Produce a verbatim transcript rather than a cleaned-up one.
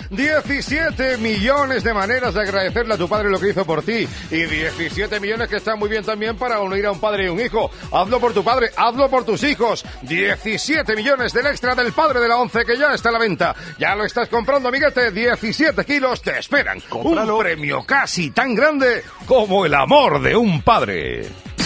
diecisiete millones de maneras de agradecerle a tu padre lo que hizo por ti. Y diecisiete millones que están muy bien también para unir a un padre y un hijo. Hazlo por tu padre, hazlo por tus hijos. diecisiete millones del extra del padre de la once que ya está a la venta. Ya lo estás comprando, amiguete. diecisiete kilos te esperan. Cómpralo. Un premio casi tan grande como el amor de un padre.